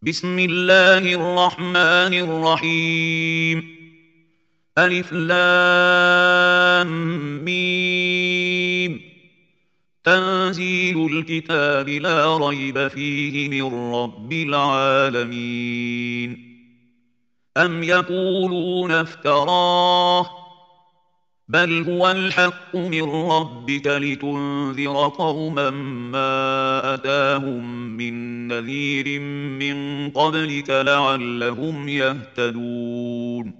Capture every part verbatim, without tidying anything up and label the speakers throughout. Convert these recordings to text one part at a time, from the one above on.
Speaker 1: بسم الله الرحمن الرحيم. ألف لام ميم. تنزيل الكتاب لا ريب فيه من رب العالمين. أم يقولون افتراه بل هو الحق من ربك لتنذر قوما ما أتاهم من نذير من قبلك لعلهم يهتدون.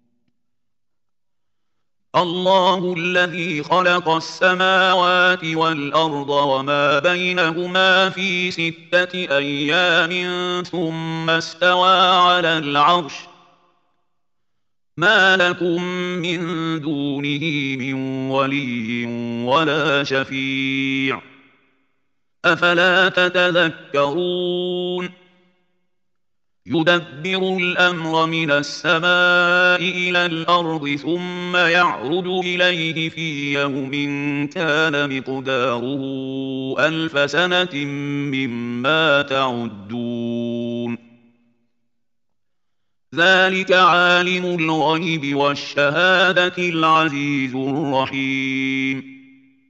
Speaker 1: الله الذي خلق السماوات والأرض وما بينهما في ستة أيام ثم استوى على العرش ما لكم من دونه من ولي ولا شفيع أفلا تتذكرون. يدبر الأمر من السماء إلى الأرض ثم يعرج إليه في يوم كان مقداره ألف سنة مما تعدون. ذلك عالم الغيب والشهادة العزيز الرحيم.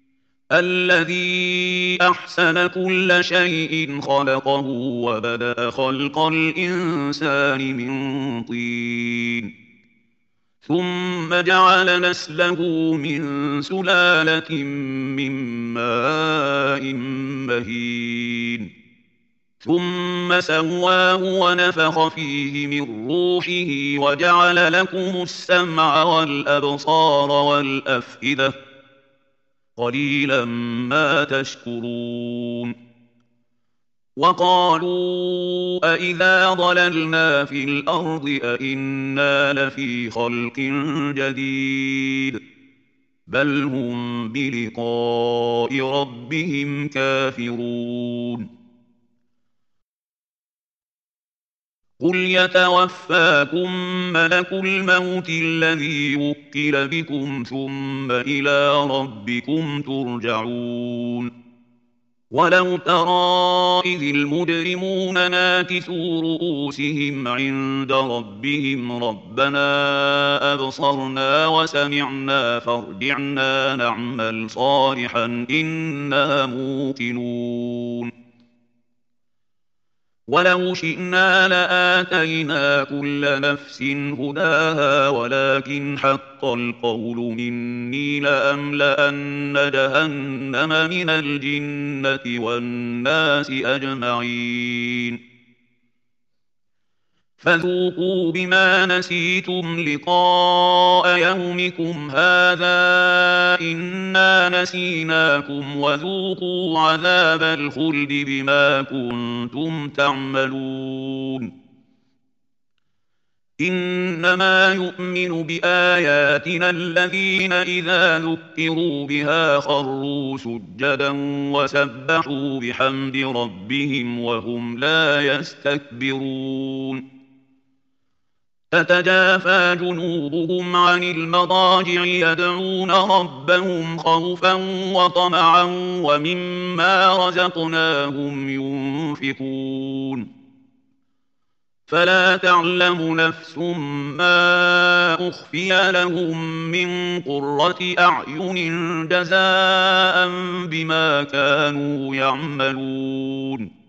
Speaker 1: الذي أحسن كل شيء خلقه وبدأ خلق الإنسان من طين ثم جعل نسله من سلالة من ماء مهين ثم سواه ونفخ فيه من روحه وجعل لكم السمع والأبصار والأفئدة قليلا ما تشكرون. وقالوا أإذا ضللنا في الأرض أإنا لفي خلق جديد بل هم بلقاء ربهم كافرون. قل يتوفاكم ملك الموت الذي وكل بكم ثم إلى ربكم ترجعون. ولو ترى إذ المجرمون ناكثوا رؤوسهم عند ربهم ربنا أبصرنا وسمعنا فارجعنا نعمل صالحا إنا موقنون. ولو شئنا لآتينا كل نفس هداها ولكن حق القول مني لأملأن جهنم من الجنة والناس أجمعين. فذوقوا بما نسيتم لقاء يومكم هذا إنا نسيناكم وذوقوا عذاب الخلد بما كنتم تعملون. إنما يؤمن بآياتنا الذين إذا ذكروا بها خروا سجدا وسبحوا بحمد ربهم وهم لا يستكبرون. تتجافى جنوبهم عن المضاجع يدعون ربهم خوفا وطمعا ومما رزقناهم ينفقون. فلا تعلم نفس ما أخفي لهم من قرة أعين جزاء بما كانوا يعملون.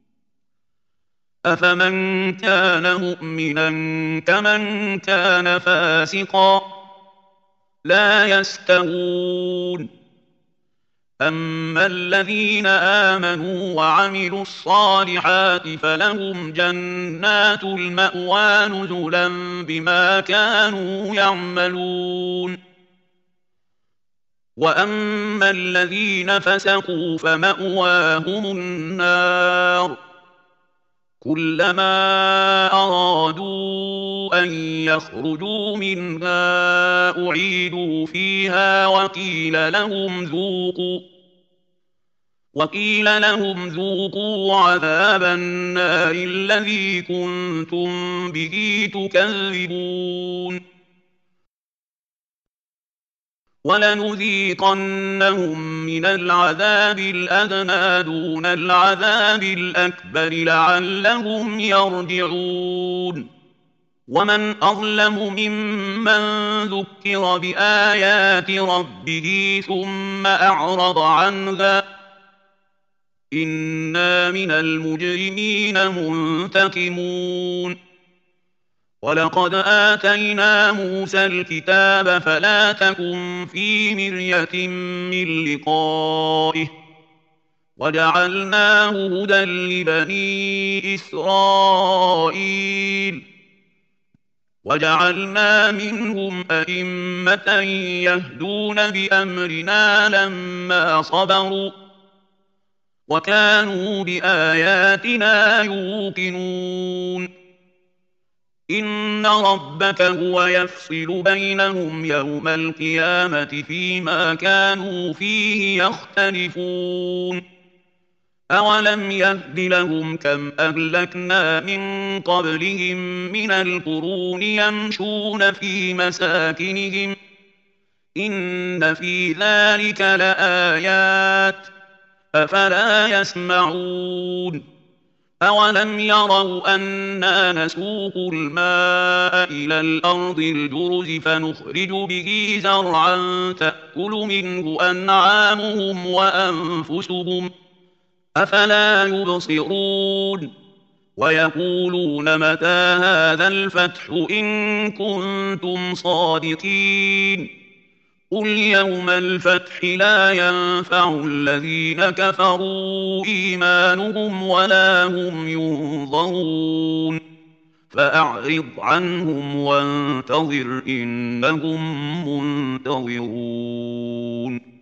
Speaker 1: أفمن كان مؤمنا كمن كان فاسقا لا يستوون. أما الذين آمنوا وعملوا الصالحات فلهم جنات المأوى نزلا بما كانوا يعملون. وأما الذين فسقوا فمأواهم النار كلما أرادوا أن يخرجوا منها أعيدوا فيها وقيل لهم ذوقوا وقيل لهم ذوقوا عذاب النار الذي كنتم به تكذبون. وَلَنُذِيقَنَّهُم مِّنَ الْعَذَابِ الْأَدْنَىٰ دُونَ الْعَذَابِ الْأَكْبَرِ لَعَلَّهُمْ يَرْجِعُونَ وَمَنْ أَظْلَمُ مِمَّن ذُكِّرَ بِآيَاتِ رَبِّهِ ثُمَّ أَعْرَضَ عَنْهَا ۚ إِنَّا مِنَ الْمُجْرِمِينَ مُنتَقِمُونَ وَلَقَدْ آتَيْنَا مُوسَى الْكِتَابَ فَلَا تَكُن فِي مِرْيَةٍ مِّن لِّقَائِهِ وَجَعَلْنَاهُ هُدًى لِّبَنِي إِسْرَائِيلَ وَجَعَلْنَا مِنْهُمْ أَئِمَّةً يَهْدُونَ بِأَمْرِنَا لَمَّا صَبَرُوا وَكَانُوا بِآيَاتِنَا يُوقِنُونَ إِنَّ رَبَّكَ هُوَ يَفْصِلُ بَيْنَهُمْ يَوْمَ الْقِيَامَةِ فِيمَا كَانُوا فِيهِ يَخْتَلِفُونَ أَوَلَمْ يَهْدِ لَهُمْ كَمْ أَهْلَكْنَا مِن قَبْلِهِم مِّنَ الْقُرُونِ يَمْشُونَ فِي مَسَاكِنِهِمْ ۗ إِنَّ فِي ذَلِكَ لَآيَاتٍ ۖ أَفَلَا يَسْمَعُونَ أَوَلَمْ يَرَوْا أَنَّا نَسُوقُ الْمَاءَ إِلَى الْأَرْضِ الْجُرُزِ فَنُخْرِجُ بِهِ زَرْعًا تَأْكُلُ مِنْهُ أَنْعَامُهُمْ وَأَنفُسُهُمْ ۖ أَفَلَا يُبْصِرُونَ وَيَقُولُونَ مَتَىٰ هَٰذَا الْفَتْحُ إِن كُنتُمْ صَادِقِينَ قُلْ يَوْمَ الْفَتْحِ لَا يَنفَعُ الَّذِينَ كَفَرُوا إِيمَانُهُمْ وَلَا هُمْ يُنظَرُونَ فَأَعْرِضْ عَنْهُمْ وَانتَظِرْ إِنَّهُم مُّنتَظِرُونَ